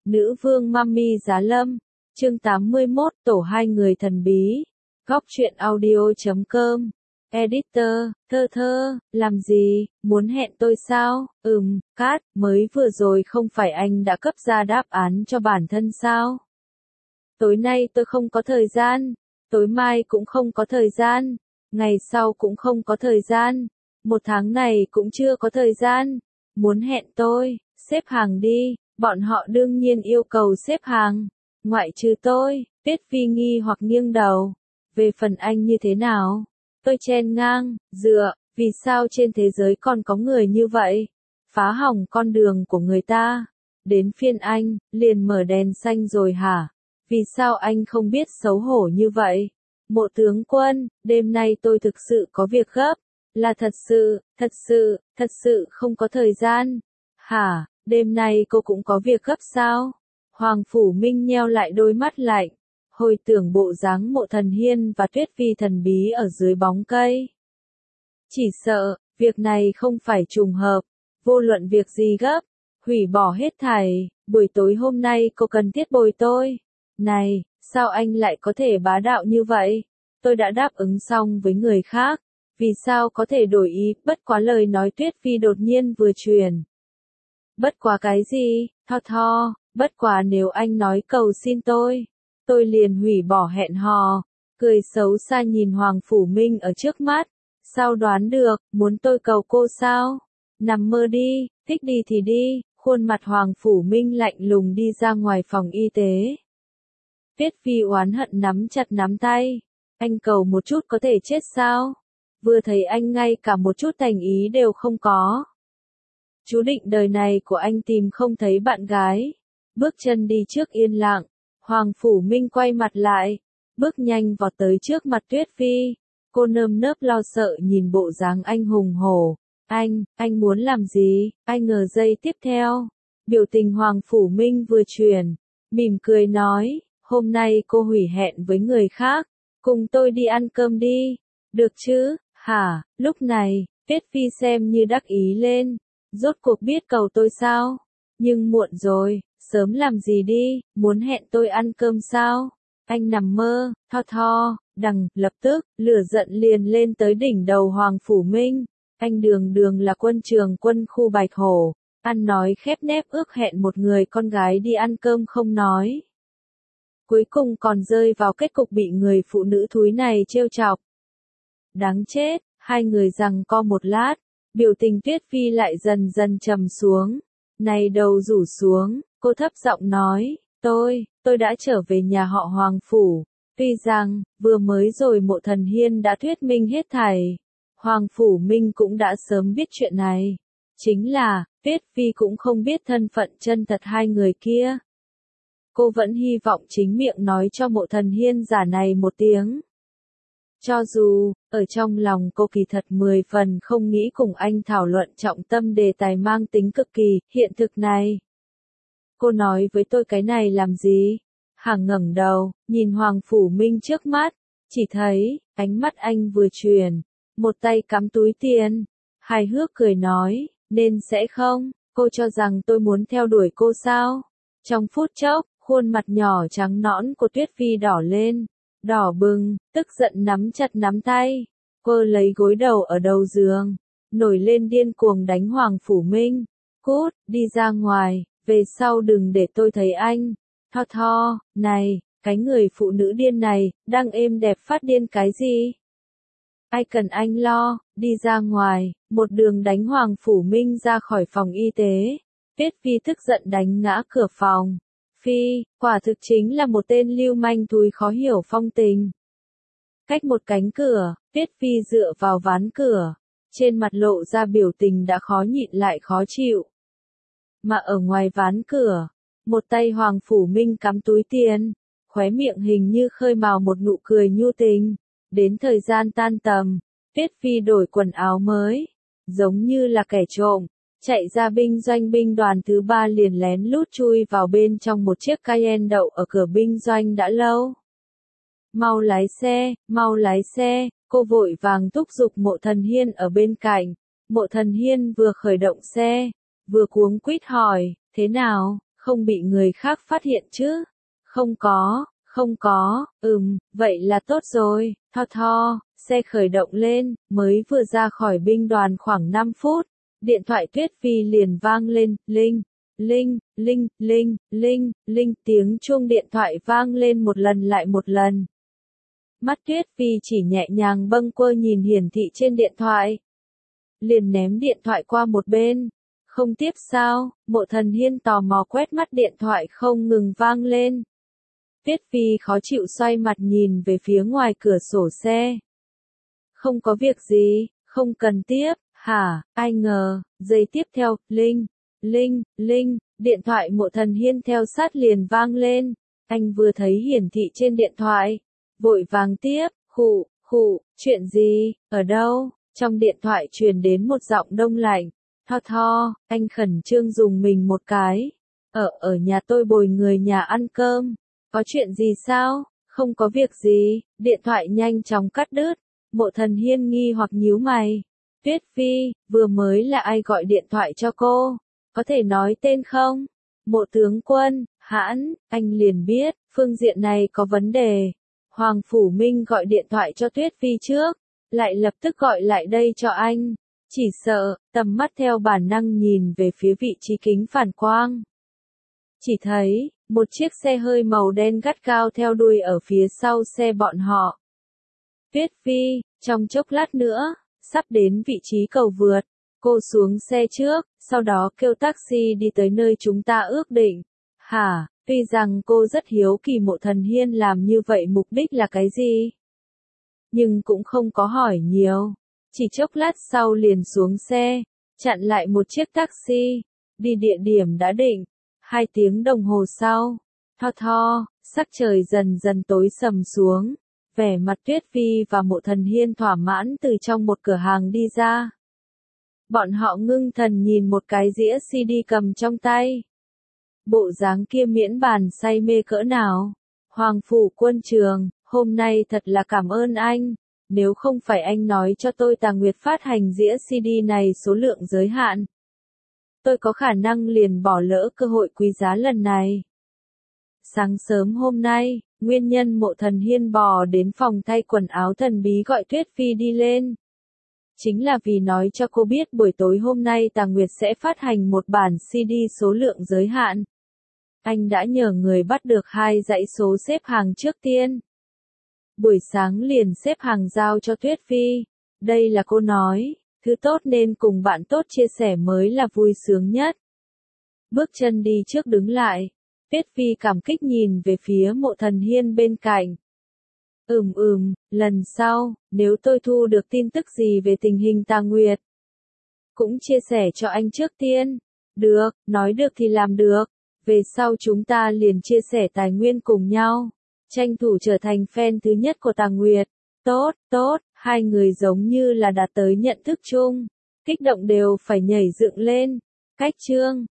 Nữ vương Mami Giá Lâm, chương 81, tổ hai người thần bí. Góc truyện audio.com. Editor, thơ thơ, làm gì, muốn hẹn tôi sao? Cát, mới vừa rồi không phải anh đã cấp ra đáp án cho bản thân sao? Tối nay tôi không có thời gian, tối mai cũng không có thời gian, ngày sau cũng không có thời gian, một tháng này cũng chưa có thời gian. Muốn hẹn tôi, xếp hàng đi. Bọn họ đương nhiên yêu cầu xếp hàng, ngoại trừ tôi. Tuyết Phi nghi hoặc nghiêng đầu. Về phần anh như thế nào? Tôi chen ngang, dựa, vì sao trên thế giới còn có người như vậy? Phá hỏng con đường của người ta. Đến phiên anh, liền mở đèn xanh rồi hả? Vì sao anh không biết xấu hổ như vậy? Mộ tướng quân, đêm nay tôi thực sự có việc gấp. Là thật sự không có thời gian. Hả? Đêm nay cô cũng có việc gấp sao? Hoàng Phủ Minh nheo lại đôi mắt lạnh, hồi tưởng bộ dáng Mộ Thần Hiên và Tuyết Phi thần bí ở dưới bóng cây. Chỉ sợ, việc này không phải trùng hợp, vô luận việc gì gấp, hủy bỏ hết thảy, buổi tối hôm nay cô cần thiết bồi tôi. Này, sao anh lại có thể bá đạo như vậy? Tôi đã đáp ứng xong với người khác, vì sao có thể đổi ý? Bất quá lời nói Tuyết Phi đột nhiên vừa truyền. Bất quá cái gì, tho, bất quá nếu anh nói cầu xin tôi liền hủy bỏ hẹn hò. Cười xấu xa nhìn Hoàng Phủ Minh ở trước mắt, sao đoán được, muốn tôi cầu cô sao? Nằm mơ đi, thích đi thì đi. Khuôn mặt Hoàng Phủ Minh lạnh lùng đi ra ngoài phòng y tế. Tuyết Phi oán hận nắm chặt nắm tay, anh cầu một chút có thể chết sao? Vừa thấy anh ngay cả một chút thành ý đều không có. Chú định đời này của anh tìm không thấy bạn gái. Bước chân đi trước yên lặng, Hoàng Phủ Minh quay mặt lại, bước nhanh vọt tới trước mặt Tuyết Phi. Cô nơm nớp lo sợ nhìn bộ dáng anh hùng hổ. Anh muốn làm gì? Ai ngờ giây tiếp theo, biểu tình Hoàng Phủ Minh vừa chuyển, mỉm cười nói, hôm nay cô hủy hẹn với người khác, cùng tôi đi ăn cơm đi, được chứ? Hả? Lúc này, Tuyết Phi xem như đắc ý lên. Rốt cuộc biết cầu tôi sao? Nhưng muộn rồi, sớm làm gì đi, muốn hẹn tôi ăn cơm sao? Anh nằm mơ, tho, lập tức, lửa giận liền lên tới đỉnh đầu Hoàng Phủ Minh. Anh đường là quân trường quân khu Bạch Hổ, ăn nói khép nép ước hẹn một người con gái đi ăn cơm không nói. Cuối cùng còn rơi vào kết cục bị người phụ nữ thúi này trêu chọc. Đáng chết, hai người giằng co một lát. Biểu tình Tuyết Phi lại dần dần trầm xuống. Này đầu rủ xuống, cô thấp giọng nói, tôi đã trở về nhà họ Hoàng Phủ. Tuy rằng, vừa mới rồi Mộ Thần Hiên đã thuyết minh hết thảy. Hoàng Phủ Minh cũng đã sớm biết chuyện này. Chính là, Tuyết Phi cũng không biết thân phận chân thật hai người kia. Cô vẫn hy vọng chính miệng nói cho Mộ Thần Hiên giả này một tiếng. Cho dù, ở trong lòng cô kỳ thật 10 phần không nghĩ cùng anh thảo luận trọng tâm đề tài mang tính cực kỳ hiện thực này. Cô nói với tôi cái này làm gì? Hàng ngẩng đầu, nhìn Hoàng Phủ Minh trước mắt, chỉ thấy, ánh mắt anh vừa chuyển, một tay cắm túi tiền, hài hước cười nói, nên sẽ không, cô cho rằng tôi muốn theo đuổi cô sao? Trong phút chốc, khuôn mặt nhỏ trắng nõn của Tuyết Phi đỏ lên. Đỏ bừng, tức giận nắm chặt nắm tay, cô lấy gối đầu ở đầu giường, nổi lên điên cuồng đánh Hoàng Phủ Minh. Cút, đi ra ngoài, về sau đừng để tôi thấy anh. Tho, này, cái người phụ nữ điên này, đang êm đẹp phát điên cái gì? Ai cần anh lo, đi ra ngoài, một đường đánh Hoàng Phủ Minh ra khỏi phòng y tế. Tuyết Phi tức giận đánh ngã cửa phòng. Phi, quả thực chính là một tên lưu manh thúi khó hiểu phong tình. Cách một cánh cửa, Tuyết Phi dựa vào ván cửa, trên mặt lộ ra biểu tình đã khó nhịn lại khó chịu. Mà ở ngoài ván cửa, một tay Hoàng Phủ Minh cắm túi tiền, khóe miệng hình như khơi mào một nụ cười nhu tình. Đến thời gian tan tầm, Tuyết Phi đổi quần áo mới, giống như là kẻ trộm. Chạy ra binh doanh binh đoàn thứ 3 liền lén lút chui vào bên trong một chiếc Cayenne đậu ở cửa binh doanh đã lâu. Mau lái xe, cô vội vàng thúc giục Mộ Thần Hiên ở bên cạnh. Mộ Thần Hiên vừa khởi động xe, vừa cuống quýt hỏi, thế nào, không bị người khác phát hiện chứ? Không có, vậy là tốt rồi, xe khởi động lên, mới vừa ra khỏi binh đoàn khoảng 5 phút, điện thoại Tuyết Phi liền vang lên, linh, tiếng chuông điện thoại vang lên một lần lại một lần. Mắt Tuyết Phi chỉ nhẹ nhàng bâng quơ nhìn hiển thị trên điện thoại. Liền ném điện thoại qua một bên. Không tiếp sao? Mộ Thần Hiên tò mò quét mắt điện thoại không ngừng vang lên. Tuyết Phi khó chịu xoay mặt nhìn về phía ngoài cửa sổ xe. Không có việc gì, không cần tiếp, hả? Ai ngờ, giây tiếp theo, linh, điện thoại Mộ Thần Hiên theo sát liền vang lên. Anh vừa thấy hiển thị trên điện thoại, vội vàng tiếp, chuyện gì, ở đâu? Trong điện thoại truyền đến một giọng đông lạnh. Anh khẩn trương dùng mình một cái. Ở nhà tôi bồi người nhà ăn cơm. Có chuyện gì sao? Không có việc gì, điện thoại nhanh chóng cắt đứt. Mộ Thần Hiên nghi hoặc nhíu mày. Tuyết Phi, vừa mới là ai gọi điện thoại cho cô? Có thể nói tên không? Mộ tướng quân, hãn, anh liền biết, phương diện này có vấn đề. Hoàng Phủ Minh gọi điện thoại cho Tuyết Phi trước, lại lập tức gọi lại đây cho anh. Chỉ sợ, tầm mắt theo bản năng nhìn về phía vị trí kính phản quang. Chỉ thấy, một chiếc xe hơi màu đen gắt gao theo đuôi ở phía sau xe bọn họ. Tuyết Phi, trong chốc lát nữa, sắp đến vị trí cầu vượt, cô xuống xe trước, sau đó kêu taxi đi tới nơi chúng ta ước định. Hả, tuy rằng cô rất hiếu kỳ Mộ Thần Hiên làm như vậy mục đích là cái gì? Nhưng cũng không có hỏi nhiều. Chỉ chốc lát sau liền xuống xe, chặn lại một chiếc taxi, đi địa điểm đã định. 2 tiếng đồng hồ sau, sắc trời dần dần tối sầm xuống, vẻ mặt Tuyết Phi và Mộ Thần Hiên thỏa mãn từ trong một cửa hàng đi ra. Bọn họ ngưng thần nhìn một cái đĩa CD cầm trong tay. Bộ dáng kia miễn bàn say mê cỡ nào. Hoàng Phủ Quân Trường, hôm nay thật là cảm ơn anh. Nếu không phải anh nói cho tôi Tà Nguyệt phát hành đĩa CD này số lượng giới hạn, tôi có khả năng liền bỏ lỡ cơ hội quý giá lần này. Sáng sớm hôm nay, nguyên nhân Mộ Thần Hiên bò đến phòng thay quần áo thần bí gọi Tuyết Phi đi lên. Chính là vì nói cho cô biết buổi tối hôm nay Tà Nguyệt sẽ phát hành một bản CD số lượng giới hạn. Anh đã nhờ người bắt được 2 dãy số xếp hàng trước tiên. Buổi sáng liền xếp hàng giao cho Tuyết Phi. Đây là cô nói, thứ tốt nên cùng bạn tốt chia sẻ mới là vui sướng nhất. Bước chân đi trước đứng lại. Tuyết Phi cảm kích nhìn về phía Mộ Thần Hiên bên cạnh. Lần sau, nếu tôi thu được tin tức gì về tình hình Tà Nguyệt, cũng chia sẻ cho anh trước tiên. Được, nói được thì làm được. Về sau chúng ta liền chia sẻ tài nguyên cùng nhau. Tranh thủ trở thành fan thứ nhất của Tà Nguyệt. Tốt, 2 người giống như là đạt tới nhận thức chung. Kích động đều phải nhảy dựng lên. Cách chương